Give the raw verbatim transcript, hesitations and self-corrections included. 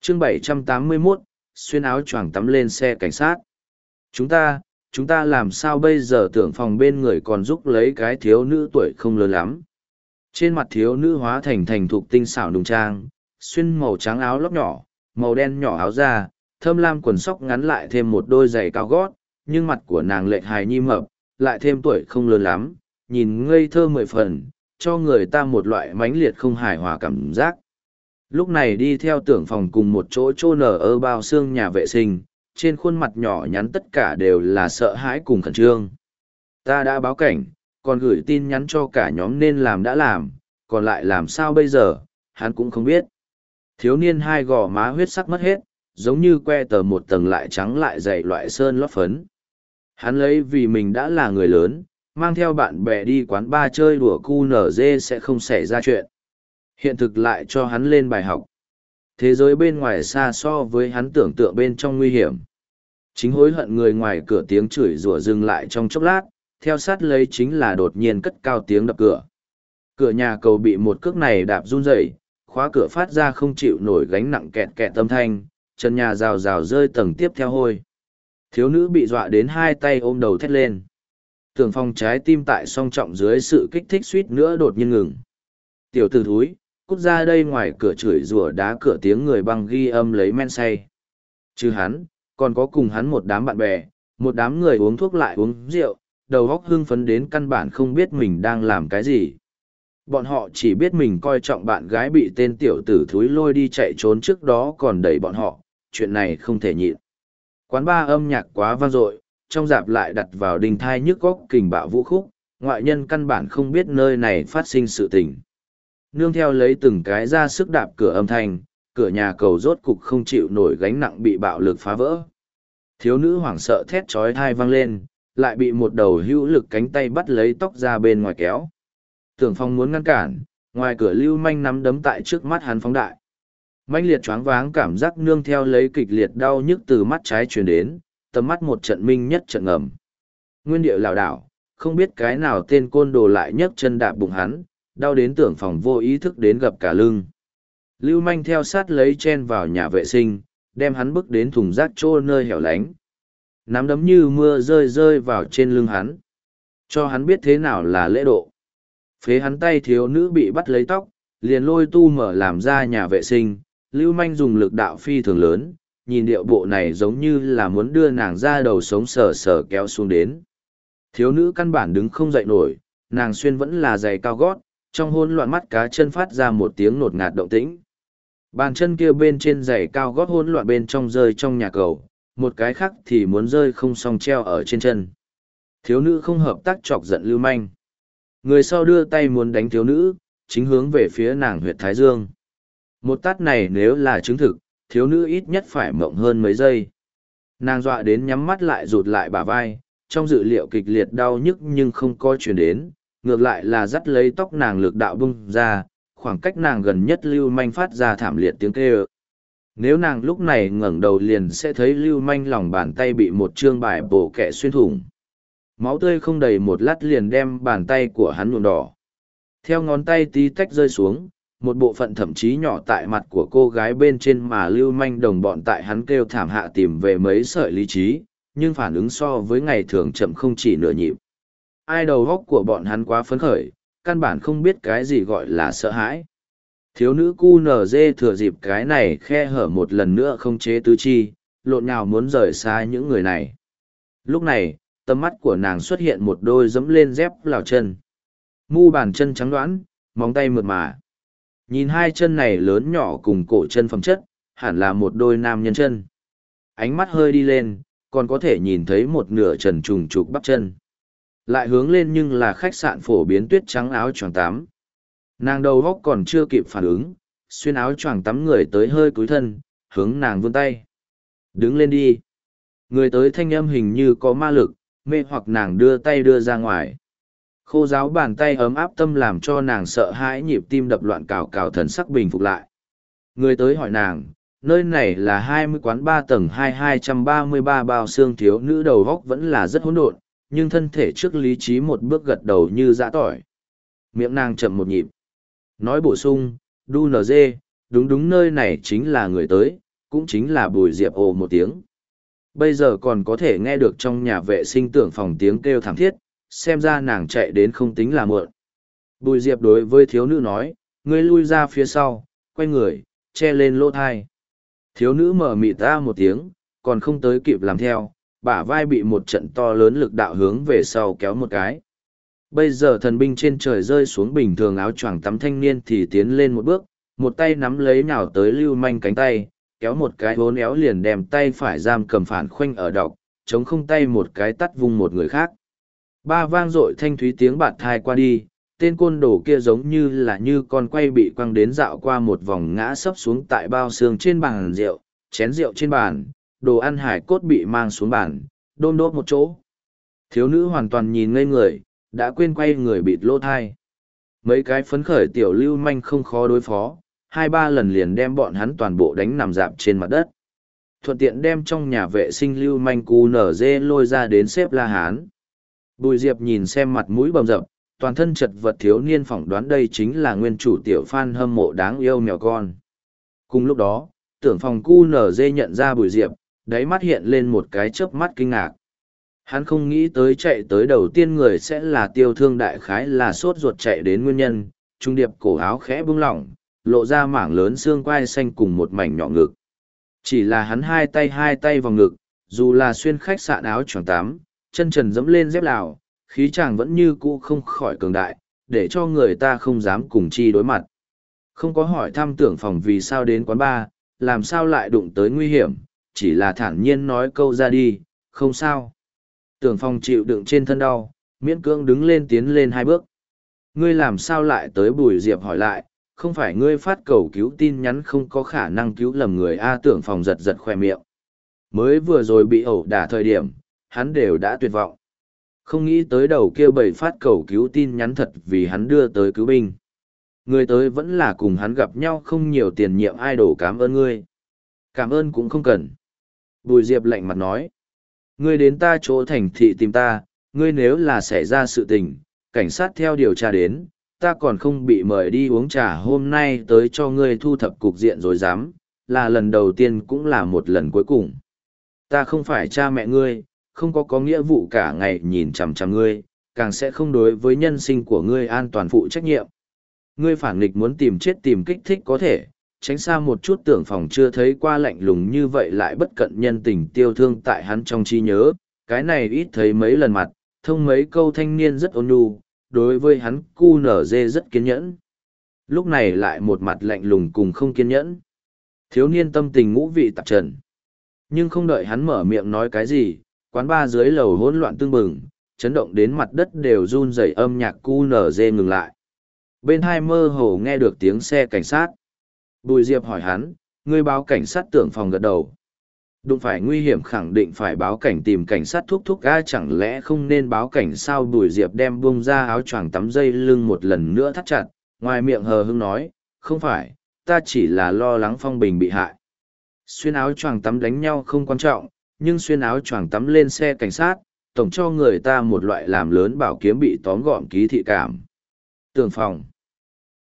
chương bảy trăm tám mươi mốt, xuyên áo choàng tắm lên xe cảnh sát. Chúng ta, chúng ta làm sao bây giờ? Tưởng phòng bên người còn giúp lấy cái thiếu nữ tuổi không lớn lắm. Trên mặt thiếu nữ hóa thành thành thục tinh xảo nùng trang, xuyên màu trắng áo lóc nhỏ, màu đen nhỏ áo da, thâm lam quần sóc ngắn lại thêm một đôi giày cao gót, nhưng mặt của nàng lệch hài nhi mập, lại thêm tuổi không lớn lắm, nhìn ngây thơ mười phần, cho người ta một loại mãnh liệt không hài hòa cảm giác. Lúc này đi theo tưởng phòng cùng một chỗ chô nở ở bao xương nhà vệ sinh, trên khuôn mặt nhỏ nhắn tất cả đều là sợ hãi cùng khẩn trương. Ta đã báo cảnh, còn gửi tin nhắn cho cả nhóm nên làm đã làm, còn lại làm sao bây giờ, hắn cũng không biết. Thiếu niên hai gò má huyết sắc mất hết, giống như que tờ một tầng lại trắng lại dày loại sơn lót phấn. Hắn lấy vì mình đã là người lớn, mang theo bạn bè đi quán bar chơi đùa cu nở dê sẽ không xảy ra chuyện. Hiện thực lại cho hắn lên bài học. Thế giới bên ngoài xa so với hắn tưởng tượng bên trong nguy hiểm. Chính hối hận người ngoài cửa tiếng chửi rủa dừng lại trong chốc lát, theo sát lấy chính là đột nhiên cất cao tiếng đập cửa. Cửa nhà cầu bị một cước này đạp run rẩy, khóa cửa phát ra không chịu nổi gánh nặng kẹt kẹt âm thanh, chân nhà rào rào rơi tầng tiếp theo hôi. Thiếu nữ bị dọa đến hai tay ôm đầu thét lên. Tưởng phòng trái tim tại song trọng dưới sự kích thích suýt nữa đột nhiên ngừng. Tiểu tử thúi, cút ra đây! Ngoài cửa chửi rủa đá cửa tiếng người băng ghi âm lấy men say. Chứ hắn, còn có cùng hắn một đám bạn bè, một đám người uống thuốc lại uống rượu, đầu óc hưng phấn đến căn bản không biết mình đang làm cái gì. Bọn họ chỉ biết mình coi trọng bạn gái bị tên tiểu tử thúi lôi đi chạy trốn trước đó còn đẩy bọn họ, chuyện này không thể nhịn. Quán bar âm nhạc quá vang dội, trong dạp lại đặt vào đình thai nhức góc kình bạo vũ khúc, ngoại nhân căn bản không biết nơi này phát sinh sự tình. Nương theo lấy từng cái ra sức đạp cửa âm thanh, cửa nhà cầu rốt cục không chịu nổi gánh nặng bị bạo lực phá vỡ. Thiếu nữ hoảng sợ thét chói tai vang lên, lại bị một đầu hữu lực cánh tay bắt lấy tóc ra bên ngoài kéo. Tưởng Phong muốn ngăn cản, ngoài cửa lưu manh nắm đấm tại trước mắt hắn phóng đại. Mãnh liệt choáng váng cảm giác nương theo lấy kịch liệt đau nhức từ mắt trái truyền đến, tầm mắt một trận minh nhất trận ngầm. Nguyên địa lảo đảo, không biết cái nào tên côn đồ lại nhấc chân đạp bụng hắn, đau đến Tưởng Phong vô ý thức đến gập cả lưng. Lưu manh theo sát lấy chen vào nhà vệ sinh, đem hắn bước đến thùng rác trô nơi hẻo lánh. Nắm đấm như mưa rơi rơi vào trên lưng hắn. Cho hắn biết thế nào là lễ độ. Phế hắn tay thiếu nữ bị bắt lấy tóc, liền lôi tu mở làm ra nhà vệ sinh. Lưu manh dùng lực đạo phi thường lớn, nhìn điệu bộ này giống như là muốn đưa nàng ra đầu sống sờ sờ kéo xuống đến. Thiếu nữ căn bản đứng không dậy nổi, nàng xuyên vẫn là giày cao gót, trong hỗn loạn mắt cá chân phát ra một tiếng nột ngạt động tĩnh. Bàn chân kia bên trên giày cao gót hỗn loạn bên trong rơi trong nhà cầu, một cái khác thì muốn rơi không xong treo ở trên chân. Thiếu nữ không hợp tác chọc giận lưu manh. Người sau đưa tay muốn đánh thiếu nữ, chính hướng về phía nàng huyệt thái dương. Một tát này nếu là chứng thực, thiếu nữ ít nhất phải mộng hơn mấy giây. Nàng dọa đến nhắm mắt lại rụt lại bả vai, trong dự liệu kịch liệt đau nhức nhưng không có chuyển đến, ngược lại là dắt lấy tóc nàng lực đạo bung ra, khoảng cách nàng gần nhất lưu manh phát ra thảm liệt tiếng kêu. Nếu nàng lúc này ngẩng đầu liền sẽ thấy lưu manh lòng bàn tay bị một chương bài bổ kẹ xuyên thủng. Máu tươi không đầy một lát liền đem bàn tay của hắn nhuộm đỏ. Theo ngón tay tí tách rơi xuống, một bộ phận thậm chí nhỏ tại mặt của cô gái bên trên mà lưu manh đồng bọn tại hắn kêu thảm hạ tìm về mấy sợi lý trí, nhưng phản ứng so với ngày thường chậm không chỉ nửa nhịp. Ai đầu góc của bọn hắn quá phấn khởi, căn bản không biết cái gì gọi là sợ hãi. Thiếu nữ cu nở dê thừa dịp cái này khe hở một lần nữa không chế tứ chi, lộn nhào muốn rời xa những người này. Lúc này, tầm mắt của nàng xuất hiện một đôi dẫm lên dép lào chân. Mu bàn chân trắng đoán, móng tay mượt mà. Nhìn hai chân này lớn nhỏ cùng cổ chân phẩm chất, hẳn là một đôi nam nhân chân. Ánh mắt hơi đi lên, còn có thể nhìn thấy một nửa trần trùng trục bắp chân. Lại hướng lên nhưng là khách sạn phổ biến tuyết trắng áo choàng tắm. Nàng đầu góc còn chưa kịp phản ứng, xuyên áo choàng tắm người tới hơi cúi thân, hướng nàng vươn tay. Đứng lên đi. Người tới thanh âm hình như có ma lực, mê hoặc nàng đưa tay đưa ra ngoài. Khô ráo bàn tay ấm áp tâm làm cho nàng sợ hãi, nhịp tim đập loạn cào cào, thần sắc bình phục lại. Người tới hỏi nàng, nơi này là hai mươi quán ba tầng hai hai trăm ba mươi ba bao xương. Thiếu nữ đầu góc vẫn là rất hỗn độn, nhưng thân thể trước lý trí một bước gật đầu như dã tỏi. Miệng nàng chậm một nhịp. Nói bổ sung, đu nờ dê, đúng đúng nơi này chính là người tới, cũng chính là Bùi Diệp ồ một tiếng. Bây giờ còn có thể nghe được trong nhà vệ sinh tưởng phòng tiếng kêu thảm thiết, xem ra nàng chạy đến không tính là muộn. Bùi Diệp đối với thiếu nữ nói, ngươi lui ra phía sau, quay người, che lên lỗ thai. Thiếu nữ mở mịt ra một tiếng, còn không tới kịp làm theo, bả vai bị một trận to lớn lực đạo hướng về sau kéo một cái. Bây giờ thần binh trên trời rơi xuống bình thường áo choàng tắm thanh niên thì tiến lên một bước, một tay nắm lấy nhào tới lưu manh cánh tay, kéo một cái hố néo liền đem tay phải giam cầm phản khoanh ở đọc, chống không tay một cái tắt vung một người khác. Ba vang dội thanh thúy tiếng bạt thai qua đi, tên côn đồ kia giống như là như con quay bị quăng đến dạo qua một vòng ngã sấp xuống tại bao xương trên bàn rượu, chén rượu trên bàn, đồ ăn hải cốt bị mang xuống bàn, đôn đốt một chỗ. Thiếu nữ hoàn toàn nhìn ngây người, đã quên quay người bịt lỗ thai. Mấy cái phấn khởi tiểu lưu manh không khó đối phó, hai ba lần liền đem bọn hắn toàn bộ đánh nằm dạp trên mặt đất. Thuận tiện đem trong nhà vệ sinh lưu manh cu nở dê lôi ra đến xếp la hán. Bùi Diệp nhìn xem mặt mũi bầm dập, toàn thân chật vật thiếu niên phỏng đoán đây chính là nguyên chủ tiểu fan hâm mộ đáng yêu mèo con. Cùng lúc đó, tưởng phòng cu nở dê nhận ra Bùi Diệp, đáy mắt hiện lên một cái chớp mắt kinh ngạc. Hắn không nghĩ tới chạy tới đầu tiên người sẽ là tiêu thương đại khái là sốt ruột chạy đến nguyên nhân, trung điệp cổ áo khẽ bung lỏng, lộ ra mảng lớn xương quai xanh cùng một mảnh nhỏ ngực. Chỉ là hắn hai tay hai tay vào ngực, dù là xuyên khách sạn áo choàng tắm, chân trần dẫm lên dép lào, khí chàng vẫn như cũ không khỏi cường đại, để cho người ta không dám cùng chi đối mặt. Không có hỏi thăm tưởng phòng vì sao đến quán bar, làm sao lại đụng tới nguy hiểm, chỉ là thản nhiên nói câu ra đi, không sao. Tưởng phòng chịu đựng trên thân đau, miễn cưỡng đứng lên tiến lên hai bước. Ngươi làm sao lại tới? Bùi Diệp hỏi lại, không phải ngươi phát cầu cứu tin nhắn không có khả năng cứu lầm người a? Tưởng phòng giật giật khoe miệng. Mới vừa rồi bị ẩu đả thời điểm, hắn đều đã tuyệt vọng. Không nghĩ tới đầu kia bầy phát cầu cứu tin nhắn thật vì hắn đưa tới cứu binh. Người tới vẫn là cùng hắn gặp nhau không nhiều tiền nhiệm idol, cảm ơn ngươi. Cảm ơn cũng không cần. Bùi Diệp lạnh mặt nói. Ngươi đến ta chỗ thành thị tìm ta, ngươi nếu là xảy ra sự tình, cảnh sát theo điều tra đến, ta còn không bị mời đi uống trà, hôm nay tới cho ngươi thu thập cục diện rồi dám, là lần đầu tiên cũng là một lần cuối cùng. Ta không phải cha mẹ ngươi, không có có nghĩa vụ cả ngày nhìn chằm chằm ngươi, càng sẽ không đối với nhân sinh của ngươi an toàn phụ trách nhiệm. Ngươi phản nghịch muốn tìm chết tìm kích thích có thể, tránh xa một chút. Tưởng phòng chưa thấy qua lạnh lùng như vậy lại bất cận nhân tình tiêu thương tại hắn trong trí nhớ, cái này ít thấy mấy lần mặt, thông mấy câu thanh niên rất ôn nhu, đối với hắn cu nở dê rất kiên nhẫn. Lúc này lại một mặt lạnh lùng cùng không kiên nhẫn. Thiếu niên tâm tình ngũ vị tạp trần. Nhưng không đợi hắn mở miệng nói cái gì, quán bar dưới lầu hỗn loạn tương bừng, chấn động đến mặt đất đều run rẩy, âm nhạc cu nở dê ngừng lại. Bên hai mơ hồ nghe được tiếng xe cảnh sát. Bùi Diệp hỏi hắn, ngươi báo cảnh sát? Tưởng phòng gật đầu. Đụng phải nguy hiểm khẳng định phải báo cảnh, tìm cảnh sát thúc thúc a, chẳng lẽ không nên báo cảnh sao? Bùi Diệp đem buông ra áo choàng tắm dây lưng một lần nữa thắt chặt, ngoài miệng hờ hững nói, không phải, ta chỉ là lo lắng Phong Bình bị hại. Xuyên áo choàng tắm đánh nhau không quan trọng, nhưng xuyên áo choàng tắm lên xe cảnh sát, tổng cho người ta một loại làm lớn bảo kiếm bị tóm gọn ký thị cảm. Tưởng phòng.